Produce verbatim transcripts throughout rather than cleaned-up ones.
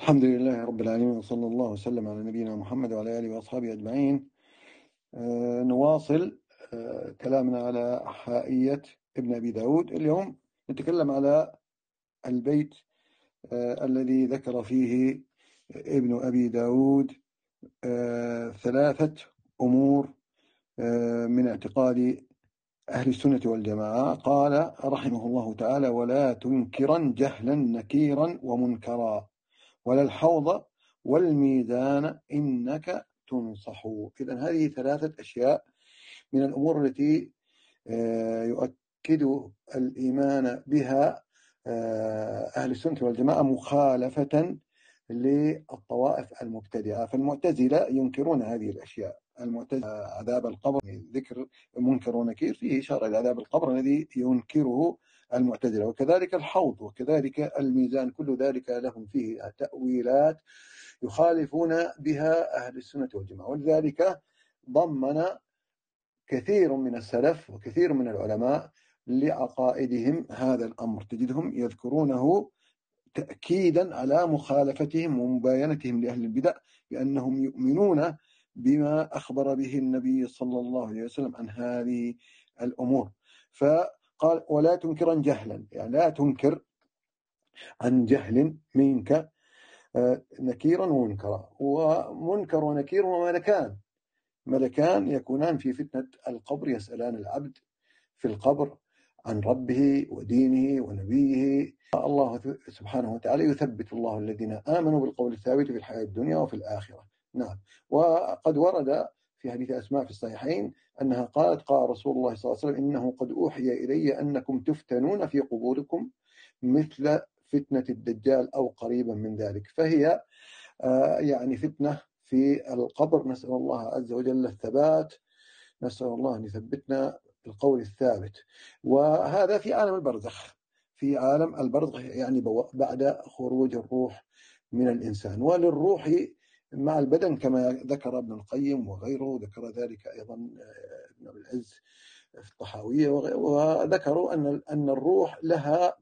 الحمد لله رب العالمين، وصلى الله وسلم على نبينا محمد وعلى آله وأصحابه أجمعين. آه نواصل آه كلامنا على حائية ابن أبي داود. اليوم نتكلم على البيت آه الذي ذكر فيه ابن أبي داود آه ثلاثة أمور آه من اعتقاد أهل السنة والجماعة. قال رحمه الله تعالى: ولا تنكرا جهلا نكيرا ومنكرا، ولا الحوض والميزان إنك تنصح. إذن هذه ثلاثة أشياء من الأمور التي يؤكد الإيمان بها أهل السنة والجماعة مخالفة للطوائف المبتدعة. فالمعتزلة ينكرون هذه الأشياء. المعتزلة عذاب القبر، ذكر منكر ونكير، فيه إشارة إلى عذاب القبر الذي ينكره المعتزلة، وكذلك الحوض وكذلك الميزان. كل ذلك لهم فيه تأويلات يخالفون بها أهل السنة والجماعة. ولذلك ضمن كثير من السلف وكثير من العلماء لعقائدهم هذا الأمر، تجدهم يذكرونه تأكيدا على مخالفتهم ومباينتهم لأهل البدع بأنهم يؤمنون بما أخبر به النبي صلى الله عليه وسلم عن هذه الأمور. فقال: ولا تنكرا جهلا، يعني لا تنكر عن جهل منك نكيرا ومنكرا. ومنكر ونكير هما ملكان ملكان يكونان في فتنة القبر، يسألان العبد في القبر عن ربه ودينه ونبيه. الله سبحانه وتعالى يثبت الله الذين آمنوا بالقول الثابت في الحياة الدنيا وفي الآخرة. نعم. وقد ورد في حديث أسماء في الصحيحين أنها قالت: قال رسول الله صلى الله عليه وسلم: إنه قد أوحي إلي أنكم تفتنون في قبوركم مثل فتنة الدجال أو قريبا من ذلك. فهي آه يعني فتنة في القبر. نسأل الله عز وجل الثبات، نسأل الله أن يثبتنا بالقول الثابت. وهذا في عالم البرزخ، في عالم البرزخ يعني بعد خروج الروح من الإنسان. وللروح مع البدن كما ذكر ابن القيم وغيره، ذكر ذلك أيضا ابن أبي العز في الطحاوية، وذكروا أن أن الروح لها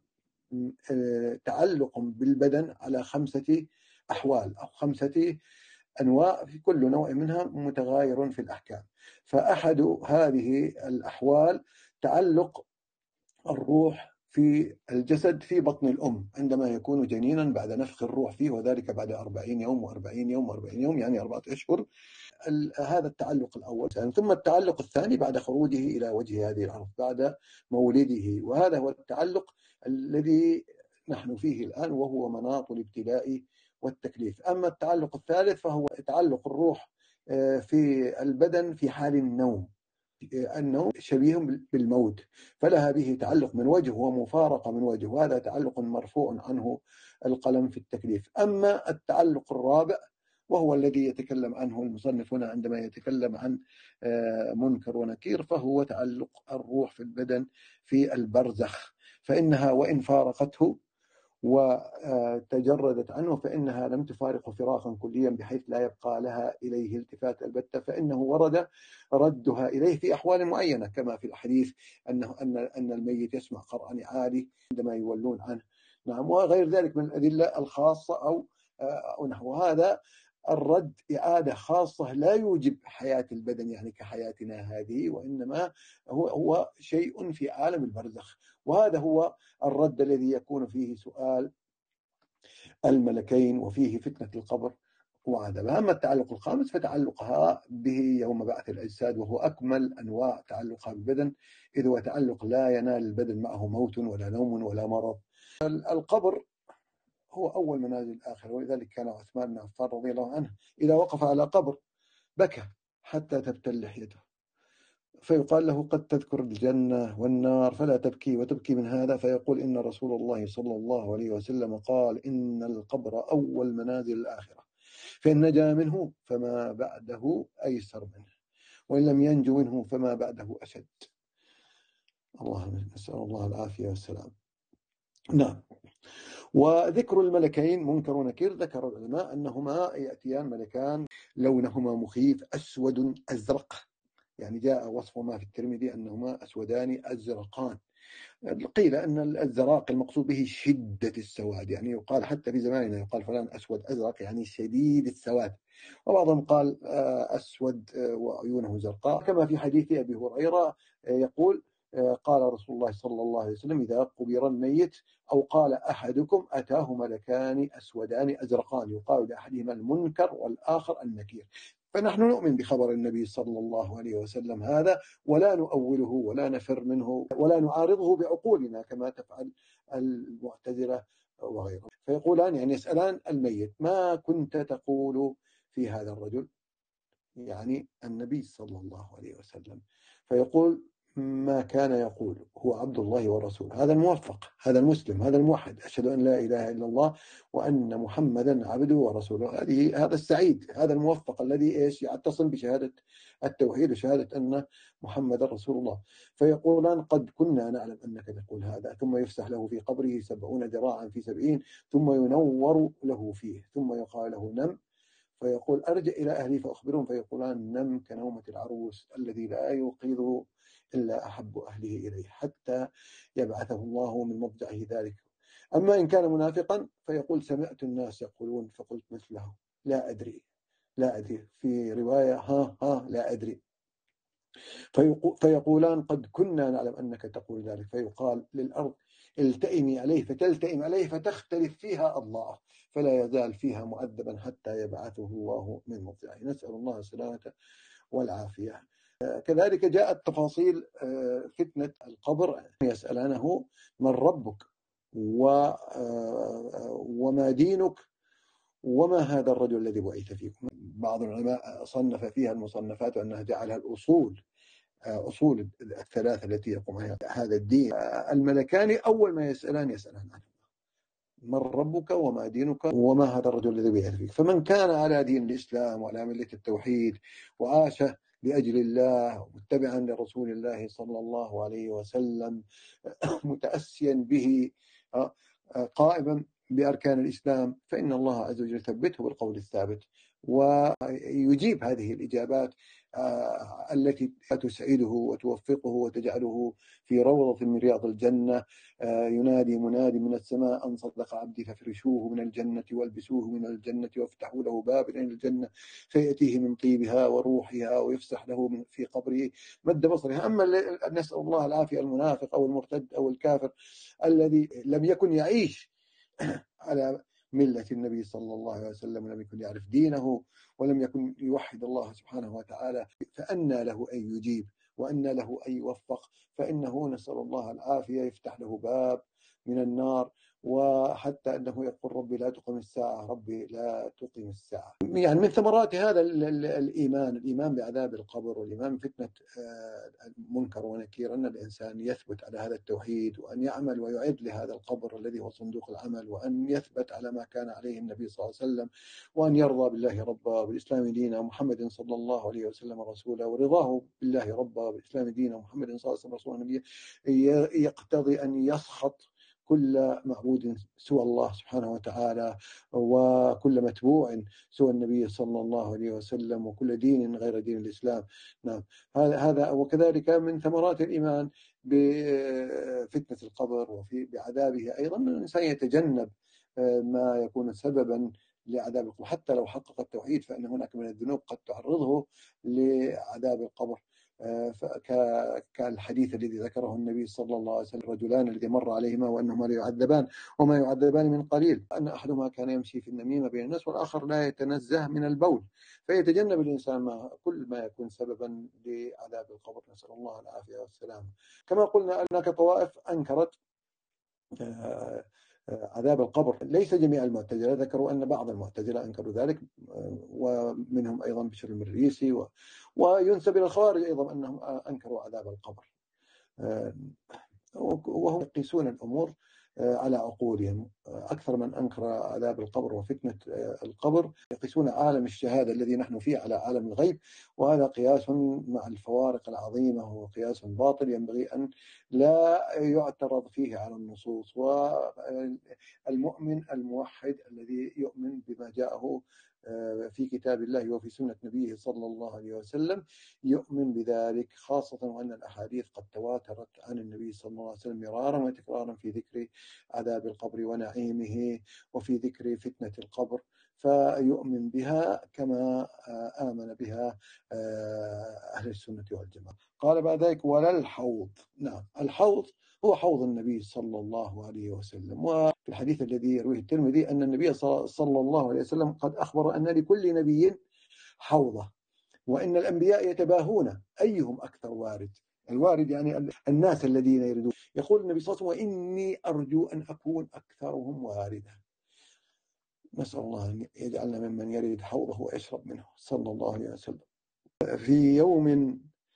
تعلق بالبدن على خمسة أحوال أو خمسة أنواع، في كل نوع منها متغاير في الأحكام. فأحد هذه الأحوال تعلق الروح في الجسد في بطن الأم عندما يكون جنينا بعد نفخ الروح فيه، وذلك بعد أربعين يوم وأربعين يوم وأربعين يوم، يعني أربعة أشهر. هذا التعلق الأول. ثم التعلق الثاني بعد خروجه إلى وجه هذه الأرض بعد مولده، وهذا هو التعلق الذي نحن فيه الآن، وهو مناط الابتلاء والتكليف. أما التعلق الثالث فهو تعلق الروح في البدن في حال النوم. النوم شبيه بالموت، فلها به تعلق من وجه ومفارقة من وجه، وهذا تعلق مرفوع عنه القلم في التكليف. أما التعلق الرابع وهو الذي يتكلم عنه المصنف هنا عندما يتكلم عن منكر ونكير، فهو تعلق الروح في البدن في البرزخ. فإنها وإن فارقته وتجردت عنه فإنها لم تفارق فراقا كليا بحيث لا يبقى لها إليه التفات البتة، فإنه ورد ردها إليه في أحوال معينة، كما في الحديث أنه أن أن الميت يسمع قرع نعاله عندما يولون عنه. نعم. وغير ذلك من الأدلة الخاصة أو أو نحو هذا. الرد إعادة خاصة لا يوجب حياة البدن يعني كحياتنا هذه، وإنما هو هو شيء في عالم البرزخ. وهذا هو الرد الذي يكون فيه سؤال الملكين وفيه فتنة القبر وعذابها. أما التعلق الخامس فتعلقها به يوم بعث الأجساد، وهو أكمل أنواع تعلقها بالبدن، إذ هو تعلق لا ينال البدن معه موت ولا نوم ولا مرض. القبر هو أول منازل الآخرة، ولذلك كان عثمان بن عفان رضي الله عنه إذا وقف على قبر بكى حتى تبتل لحيته، فيقال له: قد تذكر الجنة والنار فلا تبكي وتبكي من هذا؟ فيقول: إن رسول الله صلى الله عليه وسلم قال: إن القبر أول منازل الآخرة، فإن نجا منه فما بعده أيسر منه، وإن لم ينجو منه فما بعده أشد. الله نسأل الله العافية والسلام. نعم. وذكر الملكين منكر ونكير، ذكر العلماء أنهما يأتيان ملكان لونهما مخيف أسود أزرق، يعني جاء وصف ما في الترمذي أنهما أسودان أزرقان، قيل أن الزراق المقصود به شدة السواد، يعني يقال حتى في زماننا يقال فلان أسود أزرق يعني شديد السواد، وبعضهم قال أسود وعيونه زرقاء، كما في حديث أبي هريرة يقول قال رسول الله صلى الله عليه وسلم إذا قبر الميت أو قال أحدكم أتاه ملكان أسودان أزرقان يقال لأحدهما المنكر والآخر النكير. فنحن نؤمن بخبر النبي صلى الله عليه وسلم هذا، ولا نؤوله ولا نفر منه ولا نعارضه بعقولنا كما تفعل المعتزلة وغيرهم. فيقولان يعني يسألان الميت ما كنت تقول في هذا الرجل، يعني النبي صلى الله عليه وسلم، فيقول ما كان يقول هو عبد الله ورسوله. هذا الموفق، هذا المسلم، هذا الموحد، أشهد أن لا إله إلا الله وأن محمدا عبده ورسوله. هذه هذا السعيد، هذا الموفق الذي إيش يتصل بشهادة التوحيد وشهادة أن محمد رسول الله. فيقولان قد كنا نعلم أنك تقول هذا، ثم يفسح له في قبره سبعون ذراعا في سبعين ثم ينور له فيه ثم يقال له نم، فيقول أرجع إلى أهلي فأخبرهم، فيقولان نم كنومة العروس الذي لا يوقظه إلا أحب أهله إليه حتى يبعثه الله من مضجعه ذلك. أما إن كان منافقا فيقول سمعت الناس يقولون فقلت مثله لا أدري لا أدري، في رواية ها ها لا أدري. فيقولان قد كنا نعلم أنك تقول ذلك، فيقال للأرض التئمي عليه فتلتئم عليه فتختلف فيها الله فلا يزال فيها مؤدبا حتى يبعثه الله من مضجعه. نسأل الله السلامة والعافية. كذلك جاءت تفاصيل فتنة القبر، يسألانه من ربك وما دينك وما هذا الرجل الذي بعث فيكم. بعض العلماء صنف فيها المصنفات أنها جعلها الأصول أصول الثلاثة التي يقوم عليها هذا الدين. الملكان أول ما يسألان يسألان عنه من ربك وما دينك وما هذا الرجل الذي بعث فيك. فمن كان على دين الإسلام وعلى ملة التوحيد وعاش لأجل الله متبعا لرسول الله صلى الله عليه وسلم متأسيا به قائما بأركان الإسلام، فإن الله عز وجل يثبته بالقول الثابت ويجيب هذه الإجابات التي تسعده وتوفقه وتجعله في روضة من رياض الجنة. ينادي منادي من السماء أن صدق عبدي فافرشوه من الجنة والبسوه من الجنة وافتحوا له باب إلى الجنة فيأتيه من طيبها وروحها ويفسح له في قبره مد بصره. أما نسأل الله العافية المنافق أو المرتد أو الكافر الذي لم يكن يعيش على ملة النبي صلى الله عليه وسلم ولم يكن يعرف دينه ولم يكن يوحد الله سبحانه وتعالى، فأنى له أن يجيب وأنى له أن يوفق، فإنه نسأل الله العافية يفتح له باب من النار، وحتى أنه يقول ربي لا تقم الساعة ربي لا تقم الساعة. يعني من ثمرات هذا الإيمان الإيمان بعذاب القبر والإيمان بفتنة المنكر ونكير أن الإنسان يثبت على هذا التوحيد وأن يعمل ويعد لهذا القبر الذي هو صندوق العمل، وأن يثبت على ما كان عليه النبي صلى الله عليه وسلم، وأن يرضى بالله ربا وبالإسلام دينا ومحمد صلى الله عليه وسلم رسولا. ورضاه بالله ربا وبالإسلام دينا ومحمد صلى الله عليه وسلم رسولا نبيا يقتضي أن يسخط كل معبود سوى الله سبحانه وتعالى وكل متبوع سوى النبي صلى الله عليه وسلم وكل دين غير دين الإسلام. نعم هذا هذا وكذلك من ثمرات الإيمان بفتنة القبر وفي بعذابه أيضا من الإنسان يتجنب ما يكون سببا لعذاب القبر. حتى لو حقق التوحيد فإن هناك من الذنوب قد تعرضه لعذاب القبر، كالحديث الذي ذكره النبي صلى الله عليه وسلم الرجلان الذي مر عليهما وأنهما لا يعذبان وما يعذبان من قليل، أن أحدهما كان يمشي في النميمة بين الناس والآخر لا يتنزه من البول، فيتجنب الإنسان ما كل ما يكون سببا لعذاب القبر. نسأل الله العافية والسلام. كما قلنا هناك طوائف أنكرت عذاب القبر، ليس جميع المعتزلة، ذكروا أن بعض المعتزلة أنكروا ذلك ومنهم أيضا بشر المريسي و... وينسب إلى الخوارج أيضا أنهم أنكروا عذاب القبر، وهم يقيسون الأمور على عقولهم. أكثر من أنكر عذاب القبر وفتنة القبر يقيسون عالم الشهادة الذي نحن فيه على عالم الغيب، وهذا قياس مع الفوارق العظيمة، هو قياس باطل ينبغي أن لا يعترض فيه على النصوص. والمؤمن الموحد الذي يؤمن بما جاءه في كتاب الله وفي سنة نبيه صلى الله عليه وسلم يؤمن بذلك، خاصة وأن الأحاديث قد تواترت عن النبي صلى الله عليه وسلم مرارا وتكرارا في ذكر عذاب القبر ونعيمه وفي ذكر فتنة القبر، فيؤمن بها كما آمن بها أهل السنة والجماعة. قال بعد ذلك ولا الحوض. نعم، الحوض هو حوض النبي صلى الله عليه وسلم. وفي الحديث الذي يرويه الترمذي أن النبي صلى الله عليه وسلم قد أخبر أن لكل نبي حوضة، وإن الأنبياء يتباهون أيهم أكثر وارد. الوارد يعني الناس الذين يردون. يقول النبي صلى الله عليه وسلم وإني أرجو أن أكون أكثرهم واردا. نسأل الله أن يجعلنا ممن يرد حوضه ويشرب منه صلى الله عليه وسلم. في يوم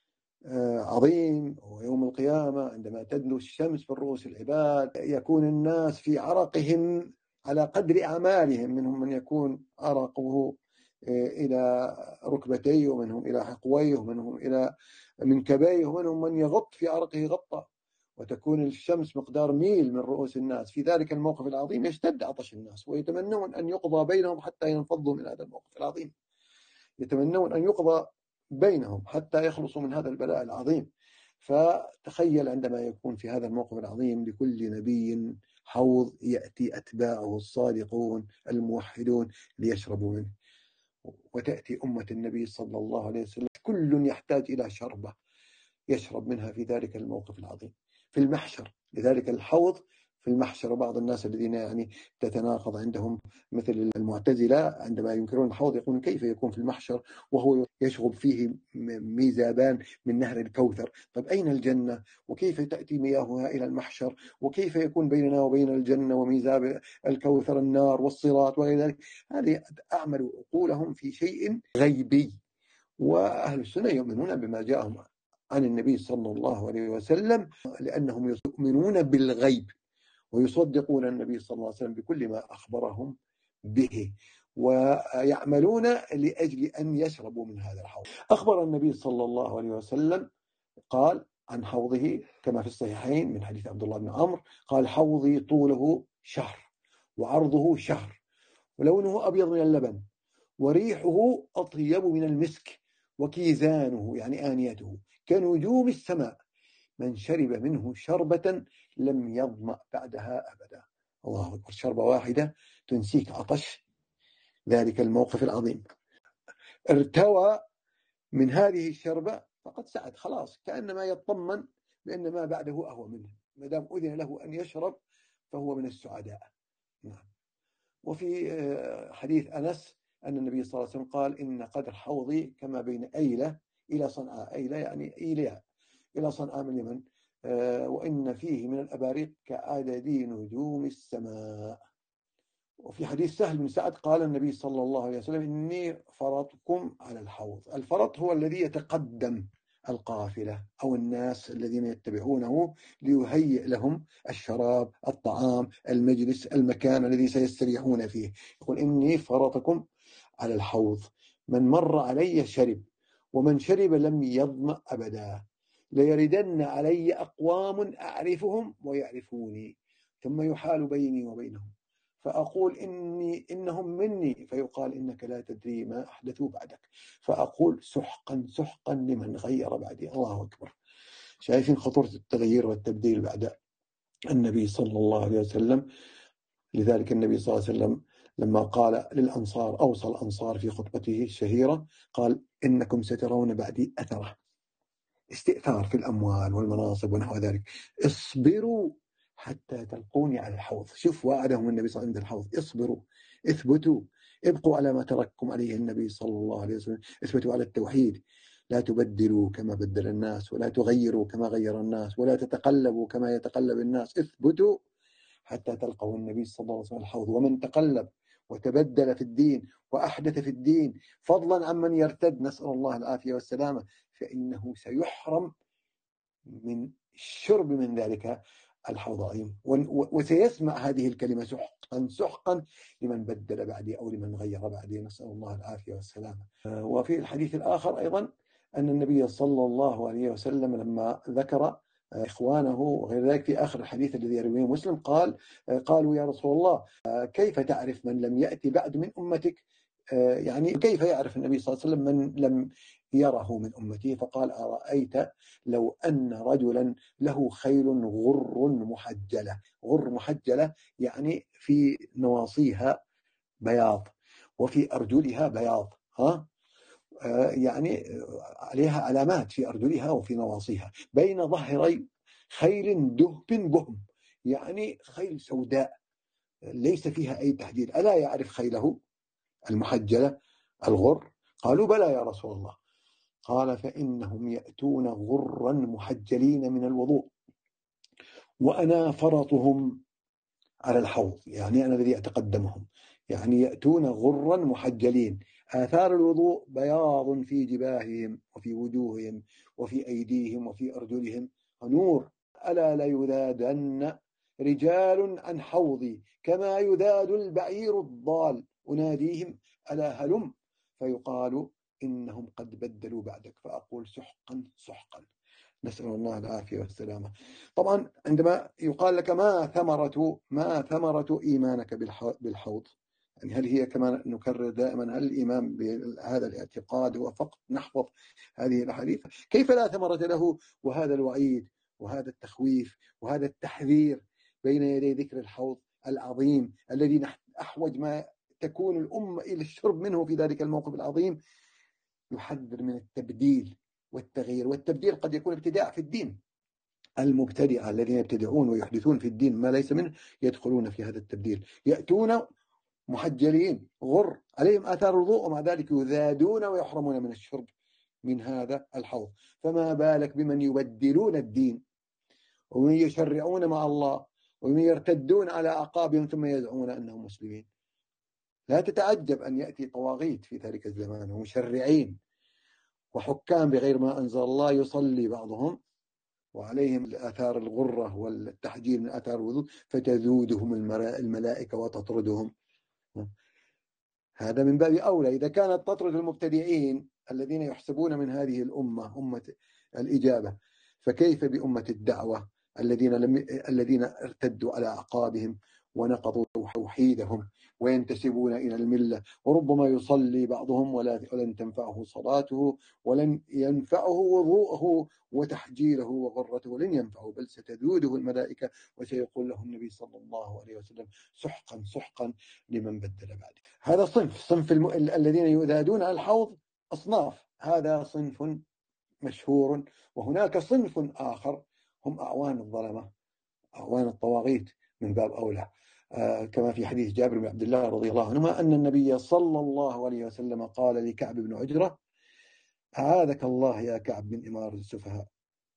عظيم ويوم القيامة عندما تدنو الشمس بالرؤوس العباد، يكون الناس في عرقهم على قدر أعمالهم، منهم من يكون عرقه إلى ركبتيه، ومنهم إلى حقويه، ومنهم إلى منكبيه، ومنهم من يغط في عرقه غطة، وتكون الشمس مقدار ميل من رؤوس الناس. في ذلك الموقف العظيم يشتد عطش الناس ويتمنون أن يقضى بينهم حتى ينفضوا من هذا الموقف العظيم، يتمنون أن يقضى بينهم حتى يخلصوا من هذا البلاء العظيم. فتخيل عندما يكون في هذا الموقف العظيم لكل نبي حوض يأتي أتباعه الصادقون الموحدون ليشربوا منه، وتأتي أمة النبي صلى الله عليه وسلم كل يحتاج إلى شربة يشرب منها في ذلك الموقف العظيم في المحشر. لذلك الحوض في المحشر. وبعض الناس الذين يعني تتناقض عندهم مثل المعتزلة عندما ينكرون الحوض يقولون كيف يكون في المحشر وهو يشرب فيه ميزابان من نهر الكوثر؟ طيب أين الجنة؟ وكيف تأتي مياهها إلى المحشر؟ وكيف يكون بيننا وبين الجنة وميزاب الكوثر النار والصراط وغير ذلك؟ هذه أعمل عقولهم في شيء غيبي. وأهل السنة يؤمنون بما جاءهم عن النبي صلى الله عليه وسلم، لأنهم يؤمنون بالغيب ويصدقون النبي صلى الله عليه وسلم بكل ما أخبرهم به، ويعملون لأجل أن يشربوا من هذا الحوض. أخبر النبي صلى الله عليه وسلم قال عن حوضه كما في الصحيحين من حديث عبد الله بن عمرو قال حوضي طوله شهر وعرضه شهر ولونه أبيض من اللبن وريحه أطيب من المسك وكيزانه يعني آنيته كنجوم السماء، من شرب منه شربة لم يظمأ بعدها أبدا. الله أكبر، شربة واحدة تنسيك عطش ذلك الموقف العظيم. ارتوى من هذه الشربة فقد سعد، خلاص كأنما يطمن بأن ما بعده أهوى منه، ما دام أذن له أن يشرب فهو من السعداء. نعم. وفي حديث أنس أن النبي صلى الله عليه وسلم قال إن قدر حوضي كما بين أيلة إلى صنعاء، أيلة يعني إيليا إلى صنعاء من اليمن، وإن فيه من الأباريق كعدد نجوم السماء. وفي حديث سهل بن سعد قال النبي صلى الله عليه وسلم إني فرطكم على الحوض. الفرط هو الذي يتقدم القافلة أو الناس الذين يتبعونه ليهيئ لهم الشراب الطعام المجلس المكان الذي سيستريحون فيه. يقول إني فرطكم على الحوض، من مر علي شرب ومن شرب لم يظمأ أبدا، ليردن علي أقوام أعرفهم ويعرفوني ثم يحال بيني وبينهم فأقول إني إنهم مني فيقال إنك لا تدري ما أحدثوا بعدك فأقول سحقا سحقا لمن غير بعدي. الله أكبر. شايفين خطورة التغيير والتبديل بعد النبي صلى الله عليه وسلم. لذلك النبي صلى الله عليه وسلم لما قال للأنصار أوصى الأنصار في خطبته الشهيرة قال إنكم سترون بعدي أثره، استئثار في الأموال والمناصب ونحو ذلك، اصبروا حتى تلقوني على الحوض. شوف وعدهم النبي صلى الله عليه وسلم عند الحوض، اصبروا اثبتوا ابقوا على ما ترككم عليه النبي صلى الله عليه وسلم، اثبتوا على التوحيد، لا تبدلوا كما بدل الناس ولا تغيروا كما غير الناس ولا تتقلبوا كما يتقلب الناس، اثبتوا حتى تلقوا النبي صلى الله عليه وسلم الحوض. ومن تقلب وتبدل في الدين وأحدث في الدين فضلا عمن يرتد نسأل الله العافية والسلامة فإنه سيحرم من الشرب من ذلك الحوض العظيم، وسيسمع هذه الكلمة سحقا سحقا لمن بدل بعدي أو لمن غير بعدي نسأل الله العافية والسلامة. وفي الحديث الآخر أيضا أن النبي صلى الله عليه وسلم لما ذكر إخوانه وغير ذلك في آخر الحديث الذي يرويه مسلم قال قالوا يا رسول الله كيف تعرف من لم يأتي بعد من أمتك يعني كيف يعرف النبي صلى الله عليه وسلم من لم يره من أمته؟ فقال: أرأيت لو أن رجلا له خيل غر محجلة. غر محجلة يعني في نواصيها بياض وفي أرجلها بياض، ها يعني عليها علامات في أرجلها وفي نواصيها، بين ظهري خيل دهب بهم، يعني خيل سوداء ليس فيها أي تحديد. ألا يعرف خيله المحجلة الغر؟ قالوا: بلى يا رسول الله. قال: فإنهم يأتون غرا محجلين من الوضوء، وأنا فرطهم على الحوض، يعني أنا الذي أتقدمهم، يعني يأتون غرا محجلين، آثار الوضوء بياض في جباههم وفي وجوههم وفي أيديهم وفي أرجلهم نور. ألا ليذادن رجال عن حوضي كما يذاد البعير الضال، أناديهم: ألا هلم؟ فيقال: إنهم قد بدلوا بعدك، فأقول: سحقا سحقا. نسأل الله العافية والسلامة. طبعا عندما يقال لك ما ثمرة ما ثمرة إيمانك بالحوض، يعني هل هي كما نكرر دائما، هل الإيمان بهذا الاعتقاد هو فقط نحفظ هذه الأحاديث؟ كيف لا ثمرة له وهذا الوعيد وهذا التخويف وهذا التحذير بين يدي ذكر الحوض العظيم الذي أحوج ما تكون الأمة إلى الشرب منه في ذلك الموقف العظيم؟ يحذر من التبديل والتغيير، والتبديل قد يكون ابتداع في الدين. المبتدعة الذين يبتدعون ويحدثون في الدين ما ليس منه يدخلون في هذا التبديل، يأتون محجلين غر عليهم آثار الوضوء، ومع ذلك يذادون ويحرمون من الشرب من هذا الحوض. فما بالك بمن يبدلون الدين ومن يشرعون مع الله ومن يرتدون على أعقابهم ثم يزعمون أنهم مسلمين؟ لا تتعجب أن يأتي طواغيت في ذلك الزمان ومشرعين وحكام بغير ما أنزل الله، يصلي بعضهم وعليهم الآثار الغرة والتحجيل من آثار الوضوء، فتذودهم الملائكة وتطردهم. هذا من باب أولى إذا كانت تطرد المبتدعين الذين يحسبون من هذه الأمة أمة الإجابة، فكيف بأمة الدعوة الذين لم الذين ارتدوا على أعقابهم ونقضوا توحيدهم وينتسبون إلى الملة، وربما يصلي بعضهم ولن تنفعه صلاته ولن ينفعه وضوءه وتحجيله وغرته، لن ينفعه، بل ستذوده الملائكة وسيقول له النبي صلى الله عليه وسلم: سحقا سحقا لمن بدل بعد. هذا صنف صنف الم... الذين يذادون على الحوض أصناف، هذا صنف مشهور. وهناك صنف آخر هم أعوان الظلمة، أعوان الطواغيت من باب أولى، آه كما في حديث جابر بن عبد الله رضي الله عنهما أن النبي صلى الله عليه وسلم قال لكعب بن عجرة: أعاذك الله يا كعب من إمارة السفهاء.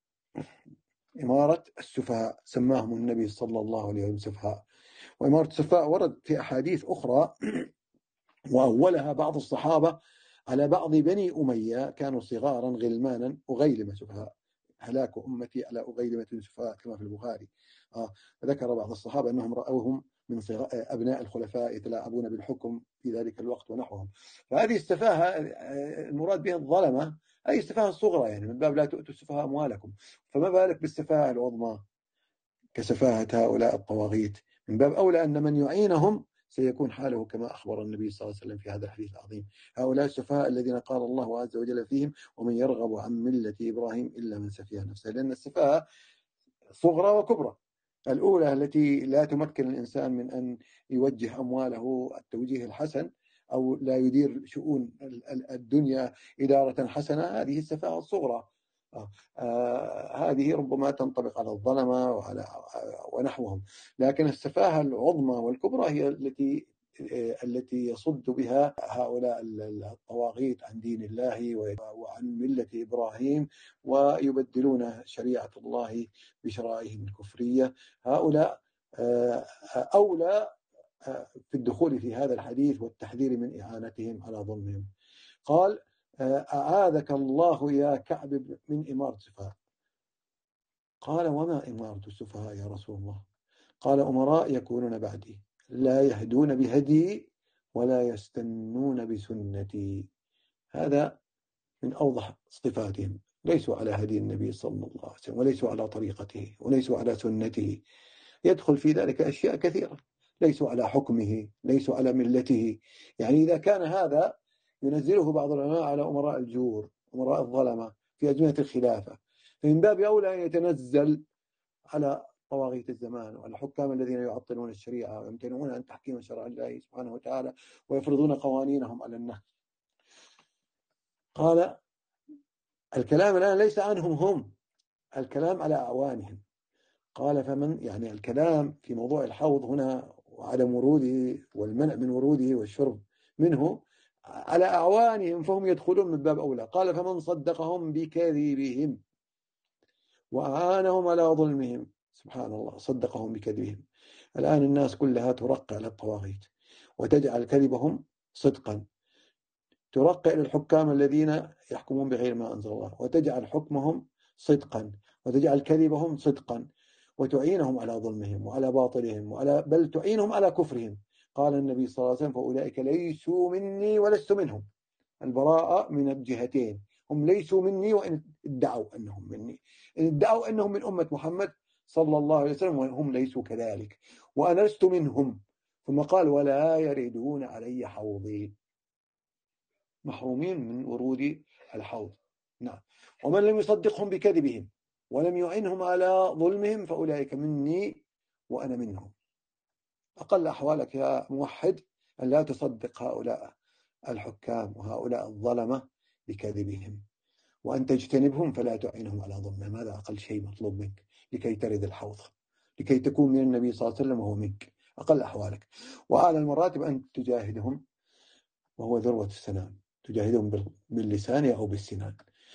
إمارة السفهاء سماهم النبي صلى الله عليه وسلم سفهاء. وإمارة السفهاء ورد في أحاديث أخرى وأولها بعض الصحابة على بعض بني أمية كانوا صغارا غلمانا أغيلم سفهاء، هلاك أمتي على أغيلمة سفهاء كما في البخاري. آه ذكر بعض الصحابة أنهم رأوهم من أبناء الخلفاء يتلاعبون بالحكم في ذلك الوقت ونحوهم. فهذه السفاهة المراد بها الظلمة، أي السفاهة الصغرى، يعني من باب لا تؤتوا السفهاء أموالكم، فما بالك بالسفاهة العظمى كسفاهة هؤلاء الطواغيت؟ من باب أولى أن من يعينهم سيكون حاله كما أخبر النبي صلى الله عليه وسلم في هذا الحديث العظيم: هؤلاء السفهاء الذين قال الله عز وجل فيهم: ومن يرغب عن ملة إبراهيم إلا من سفيه نفسه. لأن السفاهة صغرى وكبرى. الأولى التي لا تمكن الإنسان من أن يوجه أمواله التوجيه الحسن أو لا يدير شؤون الدنيا إدارة حسنة، هذه السفاهة الصغرى. آه آه هذه ربما تنطبق على الظلمة وعلى ونحوهم، لكن السفاهة العظمى والكبرى هي التي التي يصد بها هؤلاء الطواغيت عن دين الله وعن ملة إبراهيم ويبدلون شريعة الله بشرائعهم الكفرية. هؤلاء أولى في الدخول في هذا الحديث والتحذير من إعانتهم على ظلمهم. قال: أعاذك الله يا كعب من إمارة السفهاء. قال: وما إمارة السفهاء يا رسول الله؟ قال: أمراء يكونون بعدي لا يهدون بهدي ولا يستنون بسنتي. هذا من أوضح صفاتهم، ليسوا على هدي النبي صلى الله عليه وسلم وليسوا على طريقته وليسوا على سنته. يدخل في ذلك أشياء كثيرة، ليسوا على حكمه، ليسوا على ملته. يعني إذا كان هذا ينزله بعض العلماء على أمراء الجور، أمراء الظلمة في أزمنة الخلافة، فمن باب أولى أن يتنزل على طواغيت الزمان وعلى الحكام الذين يعطلون الشريعة ويمتنعون عن تحكيم شرع الله سبحانه وتعالى ويفرضون قوانينهم على الناس. قال الكلام الآن ليس عنهم هم، الكلام على أعوانهم. قال فمن، يعني الكلام في موضوع الحوض هنا وعدم وروده والمنع من وروده والشرب منه على أعوانهم، فهم يدخلون من باب أولى. قال فمن صدقهم بكذبهم وأعانهم على ظلمهم. سبحان الله، صدقهم بكذبهم. الآن الناس كلها ترقى على الطواغيت وتجعل كذبهم صدقا، ترقى إلى الحكام الذين يحكمون بغير ما أنزل الله وتجعل حكمهم صدقا وتجعل كذبهم صدقا وتعينهم على ظلمهم وعلى باطلهم وعلى بل تعينهم على كفرهم. قال النبي صلى الله عليه وسلم فأولئك ليسوا مني ولست منهم. البراءة من الجهتين، هم ليسوا مني وإن ادعوا أنهم مني، إن ادعوا أنهم من أمة محمد صلى الله عليه وسلم وهم ليسوا كذلك، وأنا لست منهم. ثم قال ولا يردون علي حوضي، محرومين من ورود الحوض. نعم. ومن لم يصدقهم بكذبهم ولم يعنهم على ظلمهم فأولئك مني وأنا منهم. أقل أحوالك يا موحد أن لا تصدق هؤلاء الحكام وهؤلاء الظلمة بكذبهم، وأن تجتنبهم فلا تعينهم على ظلمهم. هذا أقل شيء مطلوب منك لكي ترد الحوض، لكي تكون من النبي صلى الله عليه وسلم وهو منك. أقل أحوالك. وأعلى المراتب أن تجاهدهم، وهو ذروة السنام، تجاهدهم باللسان أو بالسنان.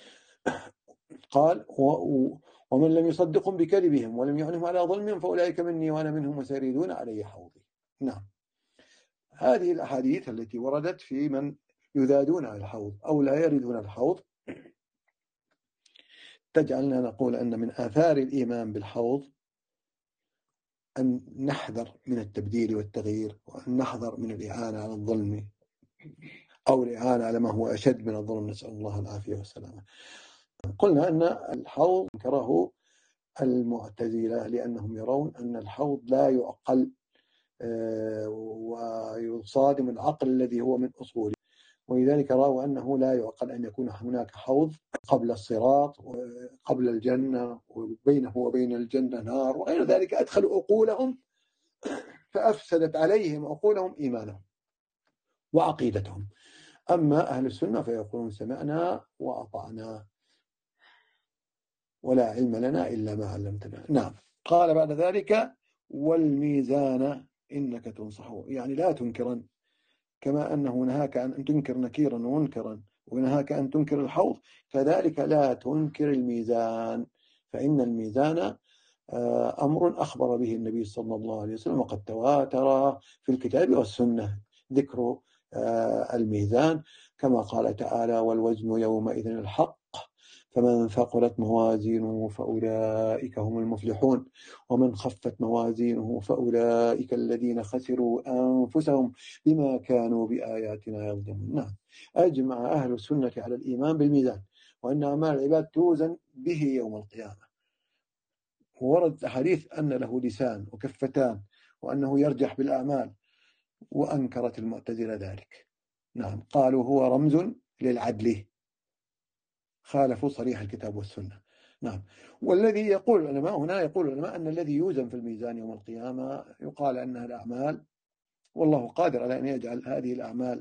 قال ومن لم يصدقهم بكذبهم ولم يعنهم على ظلمهم فأولئك مني وأنا منهم وسيردون علي حوضي. نعم. هذه الأحاديث التي وردت في من يذادون على الحوض أو لا يردون الحوض تجعلنا نقول أن من آثار الإيمان بالحوض أن نحذر من التبديل والتغيير، وأن نحذر من الإعانة على الظلم أو الإعانة على ما هو أشد من الظلم، نسأل الله العافية والسلامة. قلنا أن الحوض انكره المعتزلة لأنهم يرون أن الحوض لا يعقل ويصادم العقل الذي هو من أصوله، ولذلك رأوا أنه لا يعقل أن يكون هناك حوض قبل الصراط وقبل الجنة وبينه وبين الجنة نار وغير ذلك. أدخلوا عقولهم فأفسدت عليهم عقولهم إيمانهم وعقيدتهم. أما أهل السنة فيقولون سمعنا وأطعنا ولا علم لنا إلا ما علمتنا. نعم. قال بعد ذلك والميزان إنك تنصحه، يعني لا تنكرا، كما أنه نهاك أن تنكر نكيرا ومنكرا ونهاك أن تنكر الحوض، كذلك لا تنكر الميزان، فإن الميزان أمر أخبر به النبي صلى الله عليه وسلم وقد تواتر في الكتاب والسنة ذكر الميزان، كما قال تعالى والوزن يومئذ الحق فمن ثقلت موازينه فأولئك هم المفلحون ومن خفت موازينه فأولئك الذين خسروا أنفسهم بما كانوا بآياتنا يظلمون. نعم. أجمع أهل السنة على الإيمان بالميزان وأن أعمال العباد توزن به يوم القيامة. وورد أحاديث أن له لسان وكفتان وأنه يرجح بالأعمال، وأنكرت المعتزلة ذلك. نعم. قالوا هو رمز للعدل، خالفوا صريح الكتاب والسنة. نعم. والذي يقول العلماء هنا، يقول العلماء أن الذي يوزن في الميزان يوم القيامة يقال أنها الأعمال، والله قادر على أن يجعل هذه الأعمال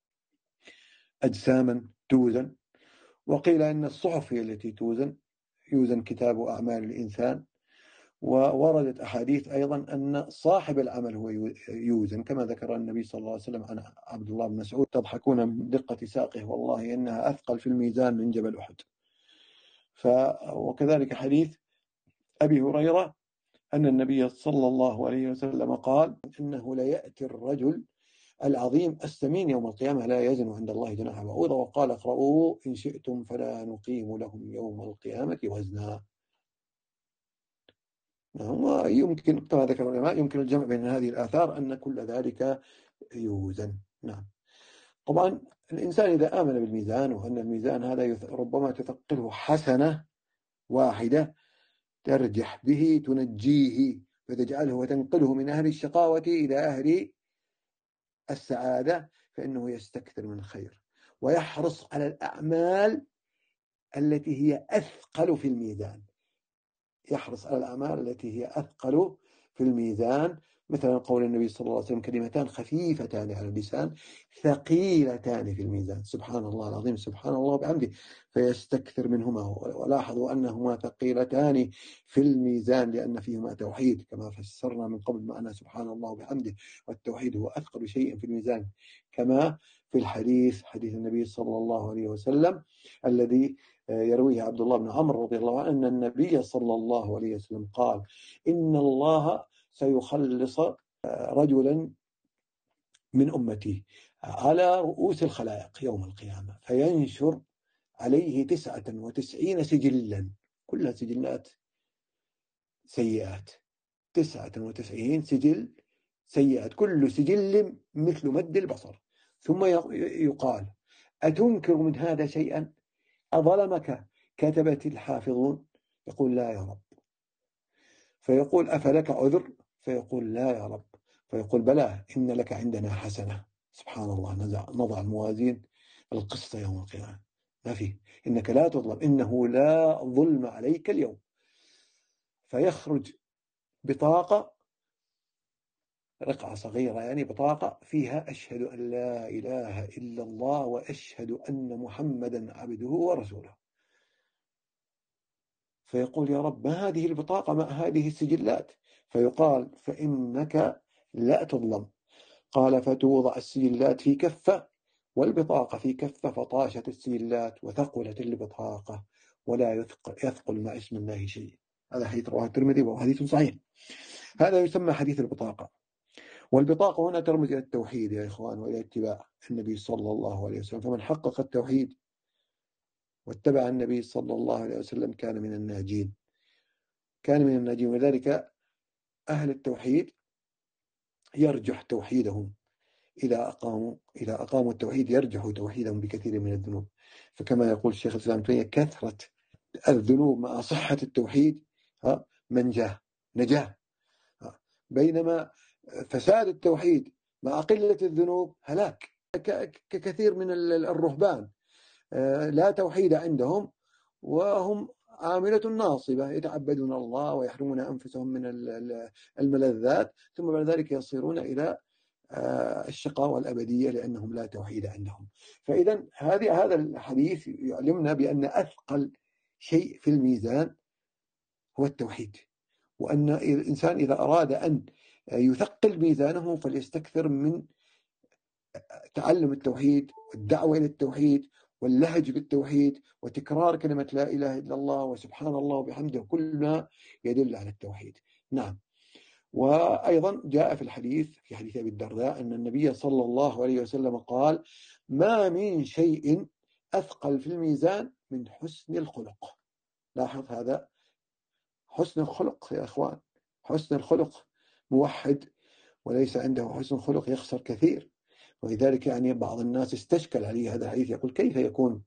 أجساما توزن. وقيل أن الصحف هي التي توزن، يوزن كتاب أعمال الإنسان. ووردت أحاديث أيضا أن صاحب العمل هو يوزن، كما ذكر النبي صلى الله عليه وسلم عن عبد الله بن مسعود تضحكون من دقة ساقه والله إنها أثقل في الميزان من جبل أحد. ف وكذلك حديث أبي هريرة أن النبي صلى الله عليه وسلم قال إنه لا يأتي الرجل العظيم السمين يوم القيامة لا يزن عند الله جناح بعوضة، وقال اقرؤوا إن شئتم فلا نقيم لهم يوم القيامة وزنا. ويمكن كما ذكر العلماء يمكن الجمع بين هذه الآثار أن كل ذلك يوزن. نعم. طبعا الإنسان إذا آمن بالميزان وأن الميزان هذا ربما تثقله حسنة واحدة ترجح به تنجيه فتجعله وتنقله من أهل الشقاوة إلى أهل السعادة، فإنه يستكثر من الخير ويحرص على الأعمال التي هي أثقل في الميزان. يحرص على الأعمال التي هي أثقل في الميزان، مثلا قول النبي صلى الله عليه وسلم: كلمتان خفيفتان على اللسان ثقيلتان في الميزان. سبحان الله العظيم، سبحان الله وبحمده، فيستكثر منهما. ولاحظوا أنهما ثقيلتان في الميزان لأن فيهما توحيد، كما فسرنا من قبل معنى سبحان الله وبحمده، والتوحيد هو أثقل شيء في الميزان، كما في الحديث حديث النبي صلى الله عليه وسلم الذي يرويه عبد الله بن عمرو رضي الله عنه أن النبي صلى الله عليه وسلم قال: إن الله سيخلص رجلا من أمتي على رؤوس الخلائق يوم القيامة، فينشر عليه تسعة وتسعين سجلا، كلها سجلات سيئات، تسعة وتسعين سجل سيئات، كل سجل مثل مد البصر. ثم يقال: أتنكر من هذا شيئا؟ أظلمك كتبة الحافظون؟ يقول: لا يا رب. فيقول: أفلك عذر؟ فيقول: لا يا رب. فيقول: بلى، إن لك عندنا حسنة. سبحان الله، نضع الموازين القسط يوم القيامة، ما فيه، إنك لا تظلم، إنه لا ظلم عليك اليوم. فيخرج بطاقة، رقعة صغيرة يعني، بطاقة فيها: أشهد أن لا إله إلا الله وأشهد أن محمدا عبده ورسوله. فيقول: يا رب، ما هذه البطاقة، ما هذه السجلات؟ فيقال: فإنك لا تظلم. قال: فتوضع السجلات في كفة والبطاقة في كفة، فطاشت السجلات وثقلت البطاقة ولا يثقل, يثقل مع اسم الله شيء. هذا حديث رواه الترمذي وهو حديث صحيح. هذا يسمى حديث البطاقة. والبطاقة هنا ترمز إلى التوحيد يا إخوان، وإلى اتباع النبي صلى الله عليه وسلم. فمن حقق التوحيد واتبع النبي صلى الله عليه وسلم كان من الناجين، كان من الناجين. ولذلك أهل التوحيد يرجح توحيدهم إذا أقاموا إذا أقاموا التوحيد، يرجح توحيدهم بكثير من الذنوب. فكما يقول الشيخ الإسلام ابن تيمية: كثرة الذنوب مع صحة التوحيد منجاه نجاه، بينما فساد التوحيد مع قلة الذنوب هلاك. ككثير من الرهبان لا توحيد عندهم وهم عاملة ناصبة، يتعبدون الله ويحرمون أنفسهم من الملذات، ثم بعد ذلك يصيرون إلى الشقاوة الأبدية لأنهم لا توحيد عندهم. فإذا هذه هذا الحديث يعلمنا بأن أثقل شيء في الميزان هو التوحيد، وأن الإنسان إذا أراد أن يثقل ميزانه فليستكثر من تعلم التوحيد والدعوة إلى التوحيد واللهج بالتوحيد وتكرار كلمة لا إله إلا الله وسبحان الله وبحمده، كل ما يدل على التوحيد. نعم. وأيضا جاء في الحديث في حديث أبي الدرداء أن النبي صلى الله عليه وسلم قال: ما من شيء أثقل في الميزان من حسن الخلق. لاحظ هذا، حسن الخلق يا أخوان، حسن الخلق. موحد وليس عنده حسن خلق يخسر كثير. ولذلك يعني بعض الناس استشكل عليه هذا الحديث، يقول: كيف يكون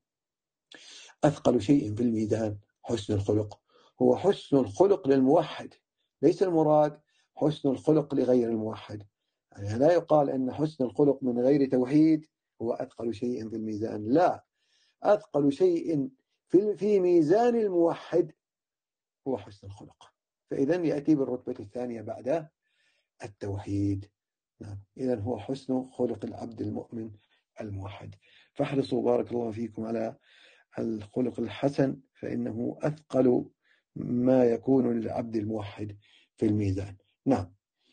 أثقل شيء في الميزان حسن الخلق؟ هو حسن الخلق للموحد، ليس المراد حسن الخلق لغير الموحد. يعني لا يقال أن حسن الخلق من غير توحيد هو أثقل شيء في الميزان، لا، أثقل شيء في في ميزان الموحد هو حسن الخلق. فإذا يأتي بالرتبة الثانية بعد التوحيد. نعم، إذن هو حسن خلق العبد المؤمن الموحد. فاحرصوا بارك الله فيكم على الخلق الحسن، فإنه أثقل ما يكون للعبد الموحد في الميزان. نعم.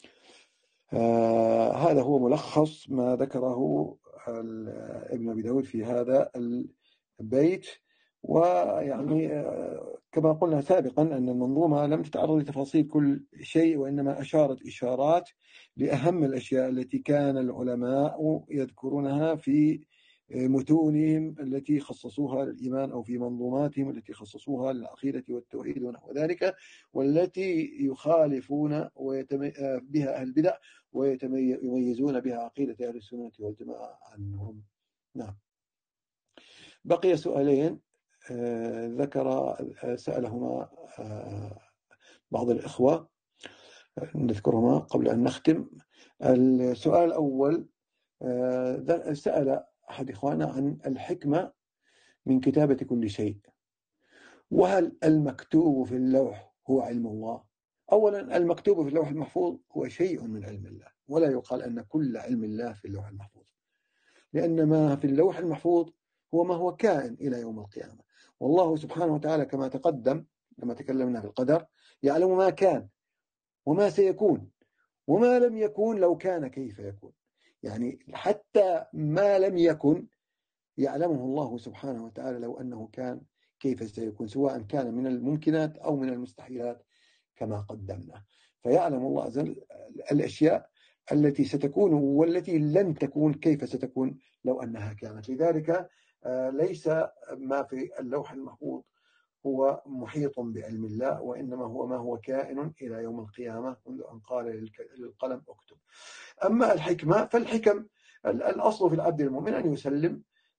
آه هذا هو ملخص ما ذكره ابن أبي داود في هذا البيت. ويعني آه كما قلنا سابقا أن المنظومة لم تتعرض لتفاصيل كل شيء، وإنما أشارت إشارات لأهم الأشياء التي كان العلماء يذكرونها في متونهم التي خصصوها للإيمان، أو في منظوماتهم التي خصصوها للعقيدة والتوحيد ونحو ذلك، والتي يخالفون بها أهل البدع ويميزون بها عقيدة أهل السنة والجماعة عنهم. نعم. بقي سؤالين ذكر سألهما بعض الإخوة. نذكرهما قبل أن نختم. السؤال الأول، سأل أحد إخواننا عن الحكمة من كتابة كل شيء، وهل المكتوب في اللوح هو علم الله؟ أولا، المكتوب في اللوح المحفوظ هو شيء من علم الله، ولا يقال أن كل علم الله في اللوح المحفوظ، لأن ما في اللوح المحفوظ هو ما هو كائن إلى يوم القيامة. والله سبحانه وتعالى كما تقدم لما تكلمنا في القدر يعلم ما كان وما سيكون وما لم يكن لو كان كيف يكون. يعني حتى ما لم يكن يعلمه الله سبحانه وتعالى لو أنه كان كيف سيكون، سواء كان من الممكنات أو من المستحيلات كما قدمنا. فيعلم الله عز وجل الأشياء التي ستكون والتي لن تكون كيف ستكون لو أنها كانت. لذلك ليس ما في اللوح المحفوظ هو محيط بعلم الله، وإنما هو ما هو كائن إلى يوم القيامة منذ أن قال للقلم اكتب. أما الحكمة فالحكم الأصل في العبد المؤمن أن يسلم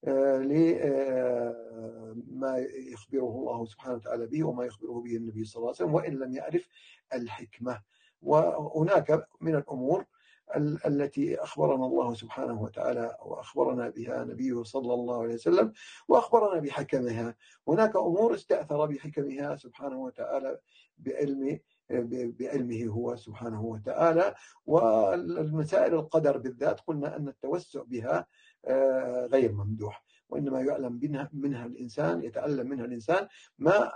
لما يخبره الله سبحانه وتعالى به وما يخبره به النبي صلى الله عليه وسلم، وإن لم يعرف الحكمة. وهناك من الأمور التي أخبرنا الله سبحانه وتعالى وأخبرنا بها نبيه صلى الله عليه وسلم وأخبرنا بحكمها. هناك أمور استأثر بحكمها سبحانه وتعالى بعلم بعلمه هو سبحانه وتعالى. والمسائل القدر بالذات قلنا أن التوسع بها غير ممدوح، وإنما يعلم منها, منها الإنسان يتعلم منها الإنسان ما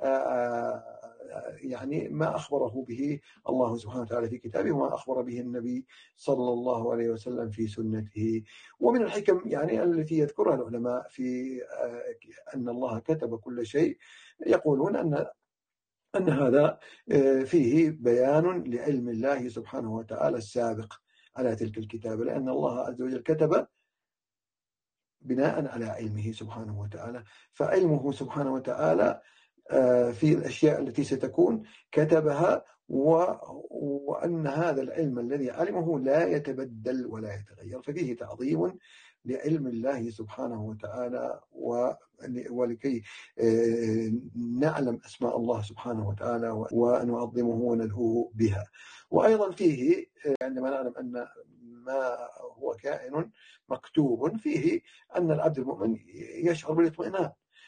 يعني ما أخبره به الله سبحانه وتعالى في كتابه وما أخبر به النبي صلى الله عليه وسلم في سنته. ومن الحكم يعني التي يذكرها العلماء في أن الله كتب كل شيء، يقولون أن أن هذا فيه بيان لعلم الله سبحانه وتعالى السابق على تلك الكتابة، لأن الله عز وجل كتب بناء على علمه سبحانه وتعالى. فعلمه سبحانه وتعالى في الأشياء التي ستكون كتبها، وأن هذا العلم الذي علمه لا يتبدل ولا يتغير. ففيه تعظيم لعلم الله سبحانه وتعالى، ولكي نعلم أسماء الله سبحانه وتعالى ونعظمه وندعوه بها. وأيضا فيه عندما نعلم أن ما هو كائن مكتوب، فيه أن العبد المؤمن يشعر بالاطمئنان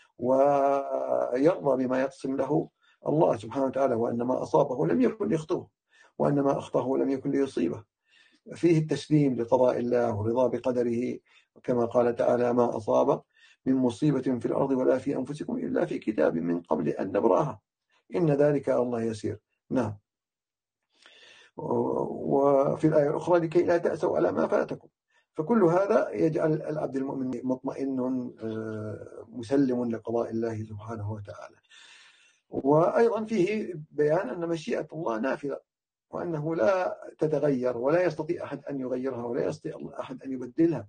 ويرضى بما يقسم له الله سبحانه وتعالى، وأن ما أصابه لم يكن ليخطئه وأن ما أخطأه لم يكن ليصيبه. فيه التسليم لقضاء الله والرضا بقدره، كما قال تعالى: ما أصاب من مصيبة في الأرض ولا في أنفسكم إلا في كتاب من قبل أن نبرأها إن ذلك على الله يسير. نعم. وفي الآية الأخرى: لكي لا تأسوا على ما فاتكم. فكل هذا يجعل العبد المؤمن مطمئن مسلم لقضاء الله سبحانه وتعالى. وأيضا فيه بيان أن مشيئة الله نافذة، وأنه لا تتغير ولا يستطيع أحد أن يغيرها ولا يستطيع أحد أن يبدلها.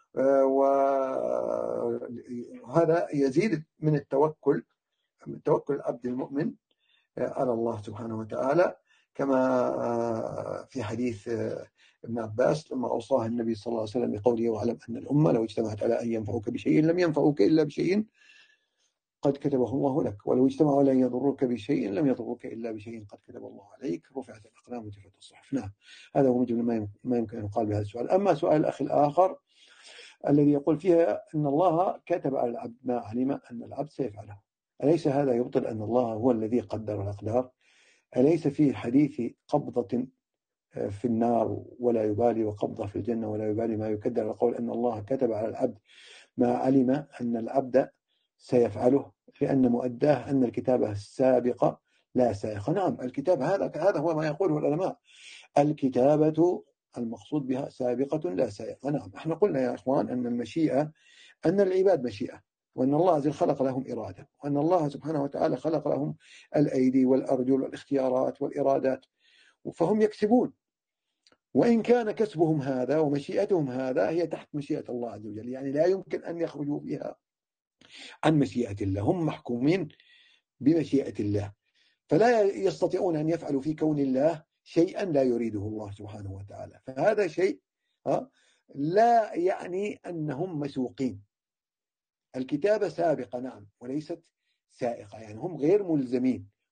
وهذا يزيد من التوكل من توكل العبد المؤمن على الله سبحانه وتعالى، كما في حديث ابن عباس لما أوصاه النبي صلى الله عليه وسلم بقوله: واعلم أن الأمة لو اجتمعت على أن ينفعوك بشيء لم ينفعوك إلا بشيء قد كتبه الله لك، ولو اجتمعوا على أن يضروك بشيء لم يضروك إلا بشيء قد كتب الله عليك، رفعت الأقلام وجفت الصحف. نعم، هذا هو مجمل ما يمكن أن يقال بهذا السؤال. أما سؤال الأخ الآخر الذي يقول فيها أن الله كتب على العبد ما علم أن العبد سيفعله، أليس هذا يبطل أن الله هو الذي قدر الأقدار؟ أليس في حديث قبضة في النار ولا يبالي وقبضة في الجنة ولا يبالي ما يكدر، القول أن الله كتب على العبد ما علم أن العبد سيفعله، لأن مؤداه أن الكتابة السابقة لا سائقة. نعم، الكتاب هذا هذا هو ما يقوله العلماء، الكتابة المقصود بها سابقة لا سائقة. نعم، احنا قلنا يا إخوان أن المشيئة أن العباد مشيئة، وأن الله عز وجل خلق لهم إرادة، وأن الله سبحانه وتعالى خلق لهم الأيدي والأرجل والاختيارات والإرادات، فهم يكسبون، وإن كان كسبهم هذا ومشيئتهم هذا هي تحت مشيئة الله عز وجل، يعني لا يمكن أن يخرجوا فيها عن مشيئة الله، هم محكومين بمشيئة الله، فلا يستطيعون أن يفعلوا في كون الله شيئا لا يريده الله سبحانه وتعالى. فهذا شيء لا يعني أنهم مسوقين. الكتابة سابقة نعم وليست سائقة، يعني هم غير ملزمين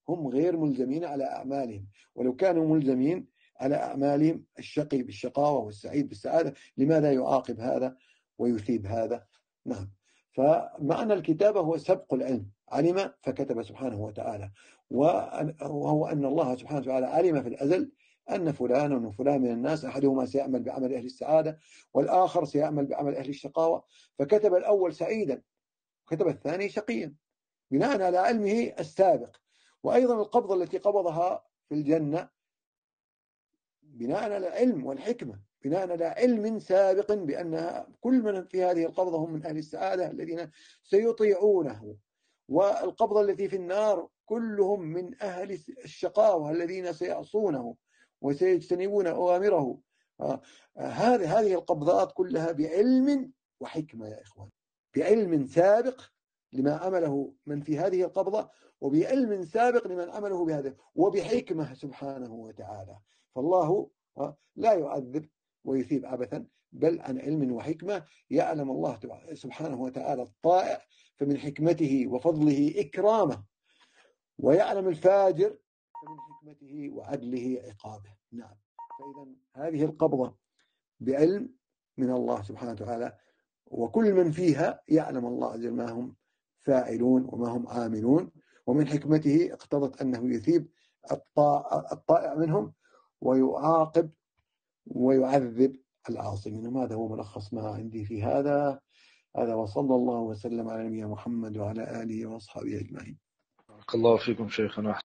هم غير ملزمين على أعمالهم، ولو كانوا ملزمين على أعمالهم الشقي بالشقاوة والسعيد بالسعادة لماذا يعاقب هذا ويثيب هذا؟ نعم. فمعنى الكتابة هو سبق العلم، علم فكتب سبحانه وتعالى، وهو أن الله سبحانه وتعالى علم في الأزل أن فلان وفلان من الناس أحدهما سيعمل بعمل أهل السعادة والآخر سيعمل بعمل أهل الشقاوة، فكتب الأول سعيدا وكتب الثاني شقيا بناء على علمه السابق. وأيضا القبضة التي قبضها في الجنة بناء على العلم والحكمة، بناء على علم سابق بأن كل من في هذه القبضة هم من أهل السعادة الذين سيطيعونه، والقبضة التي في النار كلهم من أهل الشقاوة الذين سيعصونه وسيجتنبون أوامره. هذه هذه القبضات كلها بعلم وحكمة يا إخوان، بعلم سابق لما عمله من في هذه القبضة، وبعلم سابق لمن عمله بهذا، وبحكمة سبحانه وتعالى. فالله لا يعذب ويثيب عبثا، بل عن علم وحكمة. يعلم الله سبحانه وتعالى الطائع فمن حكمته وفضله إكرامه، ويعلم الفاجر فمن حكمته وعدله عقابه. نعم. فإذا هذه القبضة بعلم من الله سبحانه وتعالى، وكل من فيها يعلم الله عز وجل ما هم فاعلون وما هم عاملون، ومن حكمته اقتضت أنه يثيب الطائع منهم ويعاقب ويعذب العاصمين. هذا هو ملخص ما عندي في هذا. هذا وصلى الله وسلم على نبينا محمد وعلى آله وأصحابه أجمعين. بارك الله فيكم شيخنا.